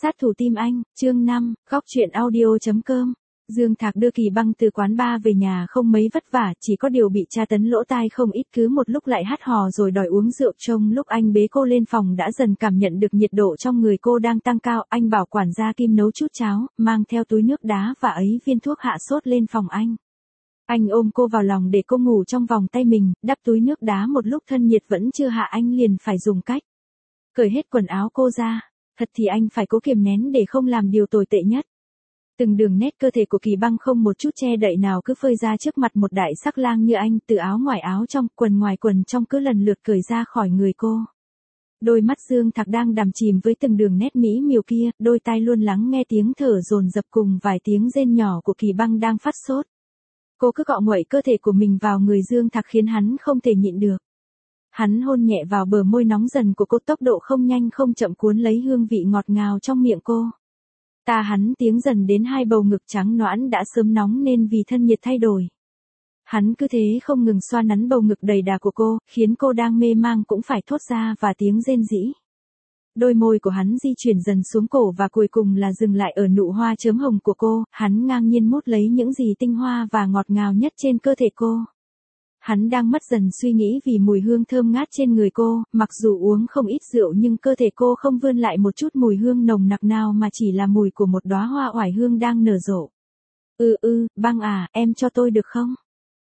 Sát thủ tim anh, chương 5, góc truyện audio.com. Dương Thạc đưa Kỳ Băng từ quán bar về nhà không mấy vất vả, chỉ có điều bị tra tấn lỗ tai không ít, cứ một lúc lại hắt hò rồi đòi uống rượu. Trong lúc anh bế cô lên phòng đã dần cảm nhận được nhiệt độ trong người cô đang tăng cao, anh bảo quản gia Kim nấu chút cháo, mang theo túi nước đá và ấy viên thuốc hạ sốt lên phòng anh. Anh ôm cô vào lòng để cô ngủ trong vòng tay mình, đắp túi nước đá một lúc thân nhiệt vẫn chưa hạ, anh liền phải dùng cách cởi hết quần áo cô ra. Thật thì anh phải cố kiềm nén để không làm điều tồi tệ nhất. Từng đường nét cơ thể của Kỳ Băng không một chút che đậy nào cứ phơi ra trước mặt một đại sắc lang như anh, từ áo ngoài áo trong, quần ngoài quần trong cứ lần lượt cởi ra khỏi người cô. Đôi mắt Dương Thạc đang đắm chìm với từng đường nét mỹ miều kia, đôi tai luôn lắng nghe tiếng thở dồn dập cùng vài tiếng rên nhỏ của Kỳ Băng đang phát sốt. Cô cứ cọ nguậy cơ thể của mình vào người Dương Thạc khiến hắn không thể nhịn được. Hắn hôn nhẹ vào bờ môi nóng dần của cô, tốc độ không nhanh không chậm cuốn lấy hương vị ngọt ngào trong miệng cô. Hắn tiếng dần đến hai bầu ngực trắng nõn đã sớm nóng nên vì thân nhiệt thay đổi. Hắn cứ thế không ngừng xoa nắn bầu ngực đầy đà của cô, khiến cô đang mê mang cũng phải thốt ra và tiếng rên rỉ. Đôi môi của hắn di chuyển dần xuống cổ và cuối cùng là dừng lại ở nụ hoa chớm hồng của cô, hắn ngang nhiên mút lấy những gì tinh hoa và ngọt ngào nhất trên cơ thể cô. Hắn đang mất dần suy nghĩ vì mùi hương thơm ngát trên người cô, mặc dù uống không ít rượu nhưng cơ thể cô không vươn lại một chút mùi hương nồng nặc nào mà chỉ là mùi của một đóa hoa oải hương đang nở rộ. Băng à, em cho tôi được không?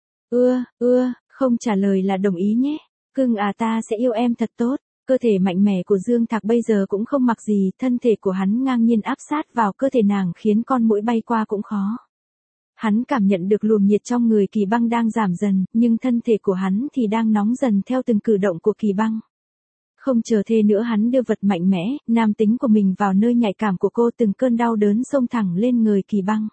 Không trả lời là đồng ý nhé. Cưng à, ta sẽ yêu em thật tốt. Cơ thể mạnh mẽ của Dương Thạc bây giờ cũng không mặc gì, thân thể của hắn ngang nhiên áp sát vào cơ thể nàng khiến con muỗi bay qua cũng khó. Hắn cảm nhận được luồng nhiệt trong người Kỳ Băng đang giảm dần, nhưng thân thể của hắn thì đang nóng dần theo từng cử động của Kỳ Băng. Không chờ thêm nữa, hắn đưa vật mạnh mẽ, nam tính của mình vào nơi nhạy cảm của cô, từng cơn đau đớn xông thẳng lên người Kỳ Băng.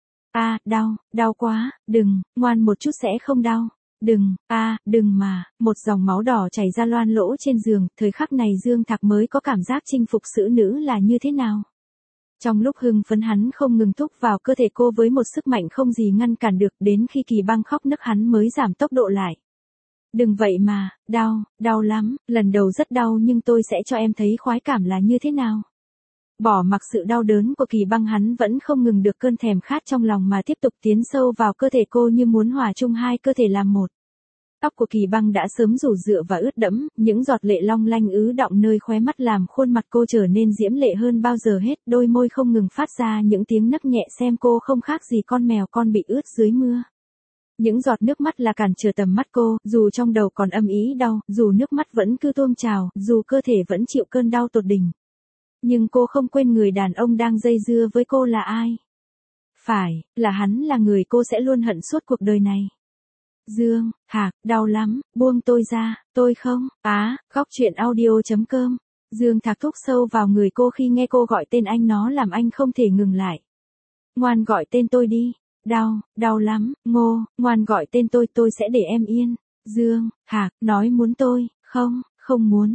Đau quá, đừng, ngoan một chút sẽ không đau. Đừng mà, một dòng máu đỏ chảy ra loan lỗ trên giường, thời khắc này Dương Thạc mới có cảm giác chinh phục xử nữ là như thế nào. Trong lúc hưng phấn hắn không ngừng thúc vào cơ thể cô với một sức mạnh không gì ngăn cản được, đến khi Kỳ Băng khóc nức hắn mới giảm tốc độ lại. Đừng vậy mà, đau lắm, lần đầu rất đau nhưng tôi sẽ cho em thấy khoái cảm là như thế nào. Bỏ mặc sự đau đớn của Kỳ Băng, hắn vẫn không ngừng được cơn thèm khát trong lòng mà tiếp tục tiến sâu vào cơ thể cô như muốn hòa chung hai cơ thể làm một. Tóc của Kỳ Băng đã sớm rủ rựa và ướt đẫm, những giọt lệ long lanh ứ đọng nơi khóe mắt làm khuôn mặt cô trở nên diễm lệ hơn bao giờ hết, đôi môi không ngừng phát ra những tiếng nấc nhẹ, xem cô không khác gì con mèo con bị ướt dưới mưa. Những giọt nước mắt là cản trở tầm mắt cô, dù trong đầu còn âm ý đau, dù nước mắt vẫn cứ tuôn trào, dù cơ thể vẫn chịu cơn đau tột đỉnh. Nhưng cô không quên người đàn ông đang dây dưa với cô là ai. Phải, là hắn, là người cô sẽ luôn hận suốt cuộc đời này. Dương Thạc, đau lắm, buông tôi ra, tôi không. Góc truyện audio.com. Dương Thạc thúc sâu vào người cô khi nghe cô gọi tên anh, nó làm anh không thể ngừng lại. Ngoan gọi tên tôi đi. Đau lắm, ngoan gọi tên tôi sẽ để em yên. Dương Thạc, nói muốn tôi, không muốn,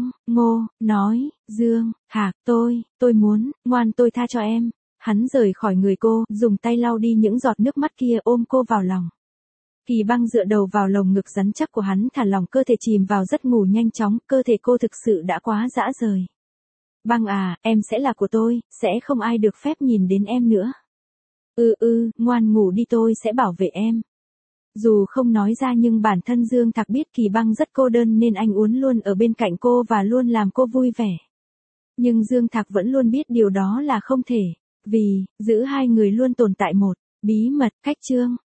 nói, Dương Thạc, tôi muốn, ngoan tôi tha cho em. Hắn rời khỏi người cô, dùng tay lau đi những giọt nước mắt kia, ôm cô vào lòng. Kỳ Băng dựa đầu vào lồng ngực rắn chắc của hắn, thả lỏng cơ thể chìm vào giấc ngủ nhanh chóng, cơ thể cô thực sự đã quá dã rời. Băng à, em sẽ là của tôi, sẽ không ai được phép nhìn đến em nữa. Ngoan ngủ đi, tôi sẽ bảo vệ em. Dù không nói ra nhưng bản thân Dương Thạc biết Kỳ Băng rất cô đơn nên anh muốn luôn ở bên cạnh cô và luôn làm cô vui vẻ. Nhưng Dương Thạc vẫn luôn biết điều đó là không thể, vì giữa hai người luôn tồn tại một bí mật. Khách trương